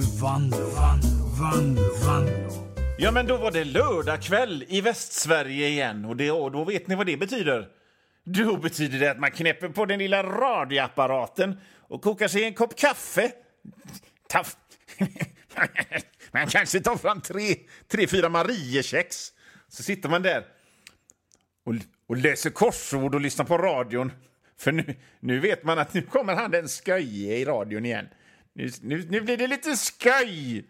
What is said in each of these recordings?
Vanlo. Ja, men då var det lördag kväll i Västsverige igen. Och då vet ni vad det betyder. Då betyder det att man knäpper på den lilla radioapparaten och kokar sig en kopp kaffe. Man kanske tar fram 3-4 Mariekex. Så sitter man där och läser korsord och lyssnar på radion. För nu vet man att nu kommer han den sköje i radion igen. Nu blir det lite skoj.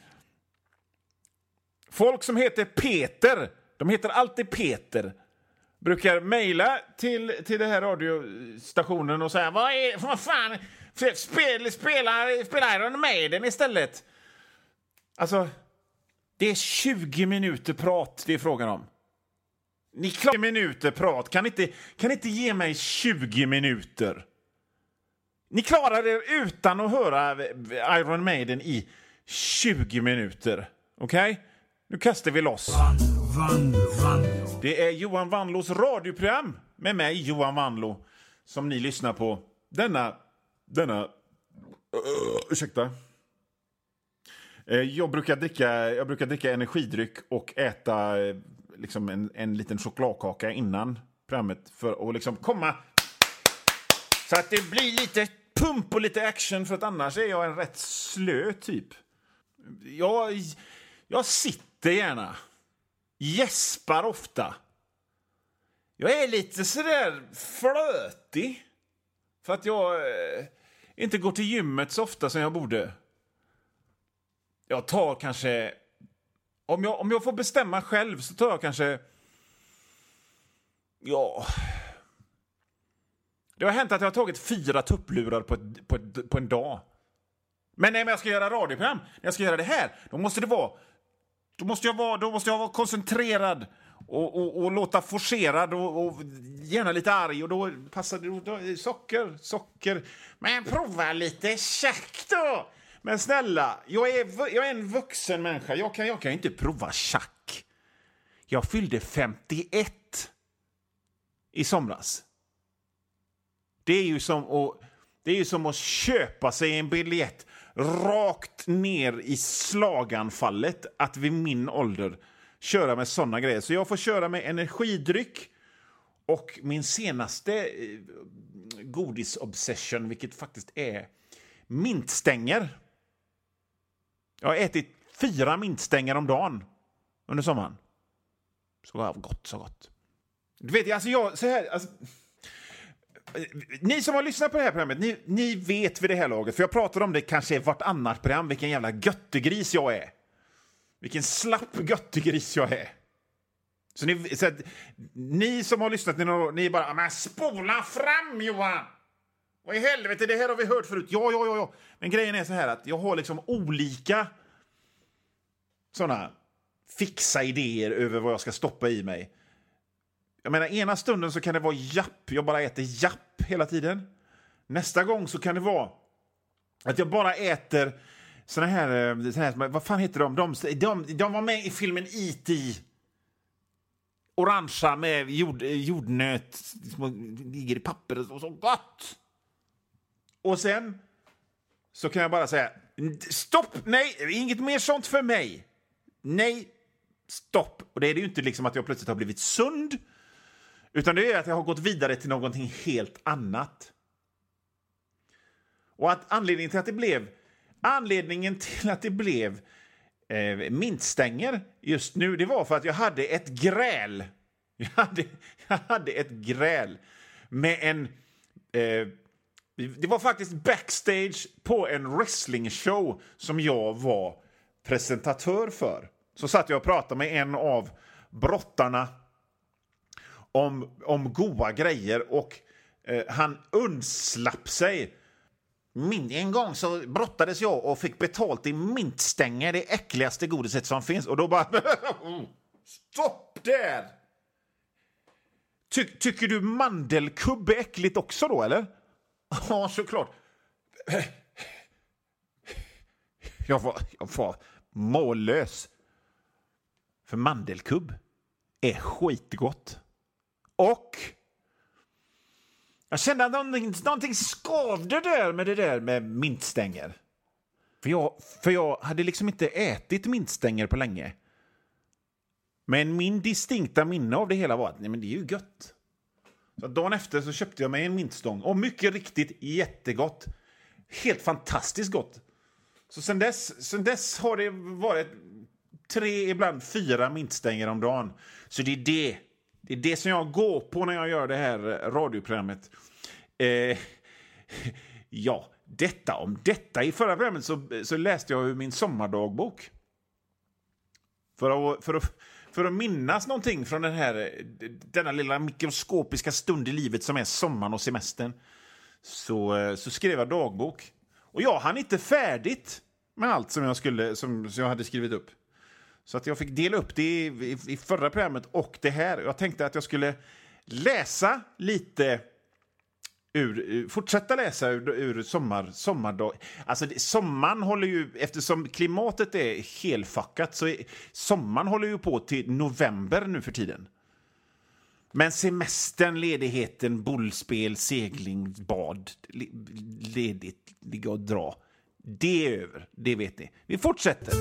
Folk som heter Peter, de heter alltid Peter, brukar mejla till den här radiostationen och säga vad fan, spela Iron Maiden istället. Alltså, det är 20 minuter prat det är frågan om. Ni klarar minuter prat, kan inte ge mig 20 minuter. Ni klarar er utan att höra Iron Maiden i 20 minuter. Okej? Okay? Nu kastar vi loss. Det är Johan Vanlos radioprogram med mig, Johan Vanlo, som ni lyssnar på. Denna ursäkta. Jag brukar dricka energidryck och äta liksom en liten chokladkaka innan programmet för att liksom komma så att det blir lite pump och lite action, för att annars är jag en rätt slö typ. Jag sitter gärna. Gäspar ofta. Jag är lite sådär flötig. För att jag inte går till gymmet så ofta som jag borde. Jag tar kanske... Om jag får bestämma själv så tar jag kanske... Ja... Det har hänt att jag har tagit 4 tupplurar på en dag. Men när jag ska göra radioprogram, när jag ska göra det här, då måste jag vara koncentrerad och låta forcerad och gärna lite arg, och då passar det socker. Men prova lite tjack då. Men snälla, jag är en vuxen människa. Jag kan inte prova tjack. Jag fyllde 51 i somras. Det är ju som att köpa sig en biljett rakt ner i slaganfallet att vid min ålder köra med såna grejer. Så jag får köra med energidryck och min senaste godisobsession, vilket faktiskt är mintstänger. Jag har ätit 4 mintstänger om dagen under sommaren. Så gott. Du vet, ni som har lyssnat på det här programmet, ni vet vid det här laget, för jag pratar om det kanske vartannat program, vilken jävla göttegris jag är. Vilken slapp göttegris jag är. Så ni som har lyssnat, ni bara, men spola fram, Johan! Vad i helvete, det här har vi hört förut. Ja. Men grejen är så här att jag har liksom olika såna fixa idéer över vad jag ska stoppa i mig. Jag menar, ena stunden så kan det vara japp. Jag bara äter japp hela tiden. Nästa gång så kan det vara att jag bara äter såna här vad fan heter de var med i filmen E.T. Orangea med jordnöt som ligger i papper och så gott. Och sen så kan jag bara säga stopp, nej, inget mer sånt för mig. Nej, stopp. Och det är ju inte liksom att jag plötsligt har blivit sund, utan det är att jag har gått vidare till någonting helt annat. Och att anledningen till att det blev mintstänger just nu, det var för att jag hade ett gräl. Jag hade ett gräl med en... det var faktiskt backstage på en wrestlingshow som jag var presentatör för. Så satt jag och pratade med en av brottarna om goda grejer, och han undslapp sig. En gång så brottades jag och fick betalt i mintstänger, det äckligaste godiset som finns. Och då bara... Stopp där! Tycker du mandelkubb är äckligt också då, eller? Ja, såklart. Jag var mållös. För mandelkubb är skitgott. Och jag kände att någonting skavde där med det där med mintstänger. För jag hade liksom inte ätit mintstänger på länge. Men min distinkta minne av det hela var att nej, men det är ju gött. Så dagen efter så köpte jag mig en mintstång. Och mycket riktigt jättegott. Helt fantastiskt gott. Så sen dess har det varit 3, ibland 4 mintstänger om dagen. Så det är det som jag går på när jag gör det här radioprogrammet. Ja, om detta. I förra programmet så läste jag ur min sommardagbok. För att minnas någonting från denna lilla mikroskopiska stund i livet som är sommaren och semestern. Så skrev jag dagbok. Och jag hann inte färdigt med allt som jag hade skrivit upp. Så att jag fick dela upp det i förra programmet och det här. Jag tänkte att jag skulle läsa lite fortsätta läsa ur sommardag. Alltså sommaren håller ju, eftersom klimatet är helfuckat så sommaren håller ju på till november nu för tiden. Men semestern, ledigheten, bollspel, segling, bad, ledigt, ligga och dra. Det är över, det vet ni. Vi fortsätter.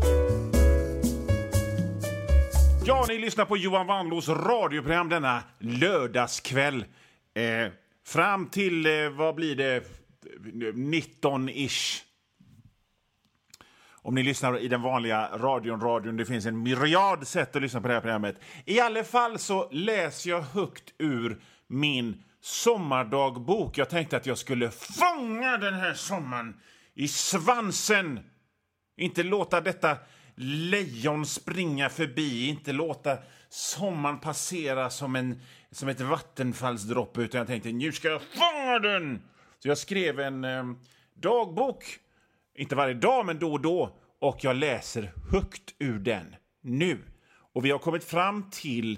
Ja, ni lyssnar på Johan Wanlås radioprogram denna lördagskväll. Fram till, vad blir det, 19-ish. Om ni lyssnar i den vanliga radion, det finns en myriad sätt att lyssna på det här programmet. I alla fall så läser jag högt ur min sommardagbok. Jag tänkte att jag skulle fånga den här sommaren i svansen. Inte låta detta lejon springa förbi, inte låta sommaren passera som ett vattenfallsdroppe, utan jag tänkte, nu ska jag fånga den! Så jag skrev en dagbok, inte varje dag men då och då, och jag läser högt ur den nu. Och vi har kommit fram till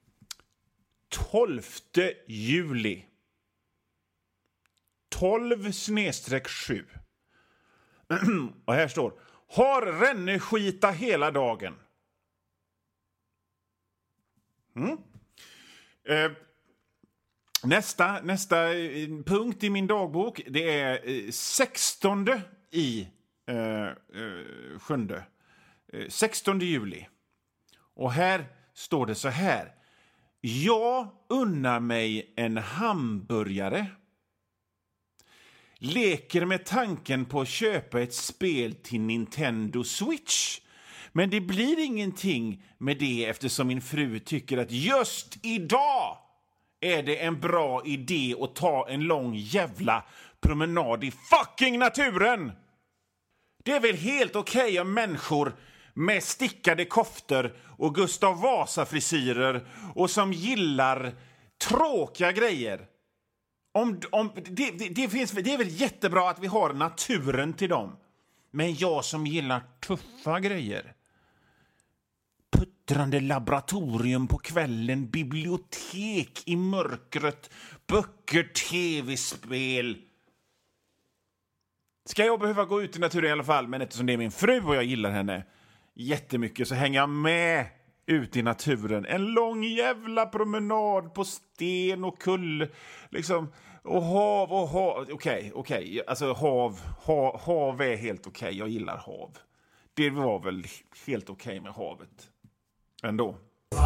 12 juli. 12/7. Och här står: har ränneskita hela dagen. Nästa punkt i min dagbok, det är 16 i 7. 16 juli. Och här står det så här: jag unnar mig en hamburgare. Leker med tanken på att köpa ett spel till Nintendo Switch. Men det blir ingenting med det eftersom min fru tycker att just idag är det en bra idé att ta en lång jävla promenad i fucking naturen. Det är väl helt okej om människor med stickade koftor och Gustav Vasa-frisyrer och som gillar tråkiga grejer. Det är väl jättebra att vi har naturen till dem. Men jag som gillar tuffa grejer. Puttrande laboratorium på kvällen, bibliotek i mörkret, böcker, tv-spel. Ska jag behöva gå ut i naturen i alla fall, men eftersom det är min fru och jag gillar henne jättemycket så hänger jag med ut i naturen. En lång jävla promenad på sten och kull liksom. Och hav. Okej. Alltså hav är helt okej. Jag gillar hav. Det var väl helt okej med havet ändå.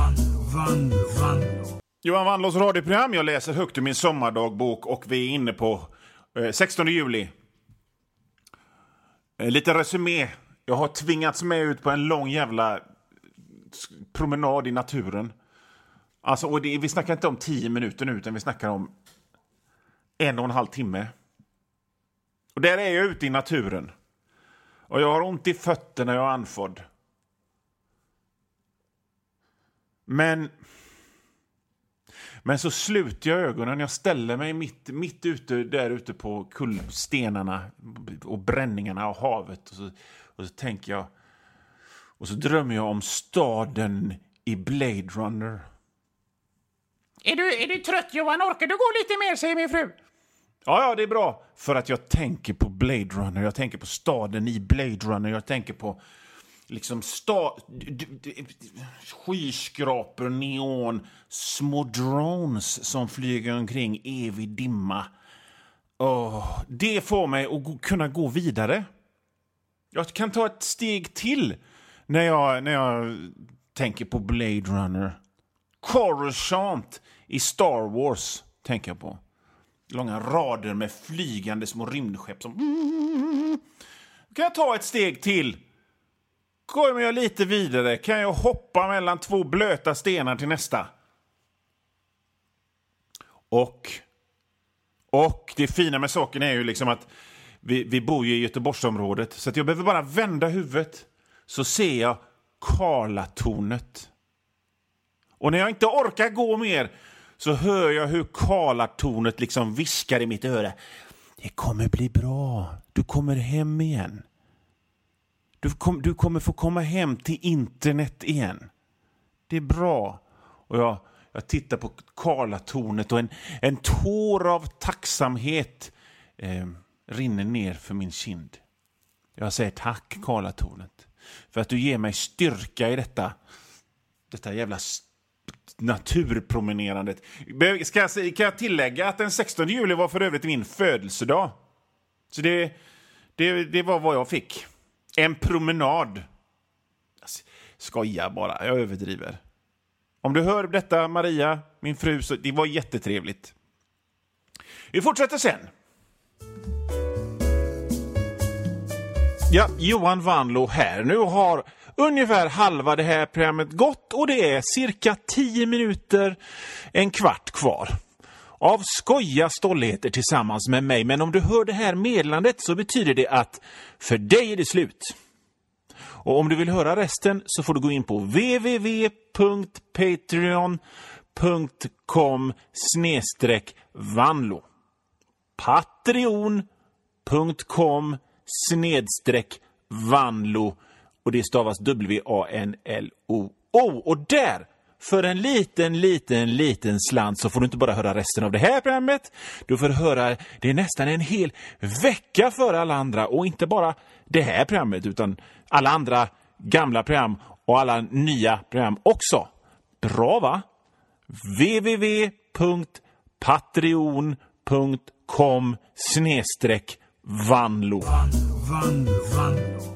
Johan Wanlås radioprogram. Jag läser högt ur min sommardagbok och vi är inne på 16 juli. Lite resumé. Jag har tvingats med ut på en lång jävla promenad i naturen. Alltså, och vi snackar inte om 10 minuter nu, utan vi snackar om 1,5 timme. Och där är jag ute i naturen. Och jag har ont i fötterna, jag är andfådd. Men så sluter jag ögonen. Jag ställer mig mitt ute, där ute på kullstenarna och bränningarna och havet. Och så tänker jag. Och så drömmer jag om staden i Blade Runner. Är du trött, Johan? Orkar du gå lite mer, säger min fru. Ja, det är bra. För att jag tänker på Blade Runner. Jag tänker på staden i Blade Runner. Jag tänker på liksom skyskrapor, neon, små drones som flyger omkring evig dimma. Det får mig att kunna gå vidare. Jag kan ta ett steg till när jag tänker på Blade Runner. Coruscant i Star Wars tänker jag på. Långa rader med flygande små rymdskepp som... Kan jag ta ett steg till? Kommer jag lite vidare kan jag hoppa mellan 2 blöta stenar till nästa. Och det fina med saken är ju liksom att vi bor ju i Göteborgsområdet. Så att jag behöver bara vända huvudet så ser jag Karlatornet. Och när jag inte orkar gå mer så hör jag hur Karlatornet liksom viskar i mitt öra. Det kommer bli bra. Du kommer hem igen. Du kommer få komma hem till internet igen. Det är bra. Och jag tittar på Karlatornet och en tår av tacksamhet rinner ner för min kind. Jag säger tack Karlatornet för att du ger mig styrka i detta jävla naturpromenerandet. Kan jag tillägga att den 16 juli var för övrigt min födelsedag. Så det var vad jag fick. En promenad. Skoja bara, jag överdriver. Om du hör detta, Maria, min fru, så det var jättetrevligt. Vi fortsätter sen. Ja, Johan Vanlo här. Nu har ungefär halva det här programmet gått och det är cirka 10 minuter, en kvart kvar. Av skoja stolligheter tillsammans med mig. Men om du hör det här meddelandet så betyder det att för dig är det slut. Och om du vill höra resten så får du gå in på www.patreon.com/Vanlo. Patreon.com/Vanlo. Och det stavas WANLO. Och där, för en liten slant så får du inte bara höra resten av det här programmet. Du får höra det nästan en hel vecka för alla andra. Och inte bara det här programmet utan alla andra gamla program och alla nya program också. Bra va? www.patreon.com/Vanlo.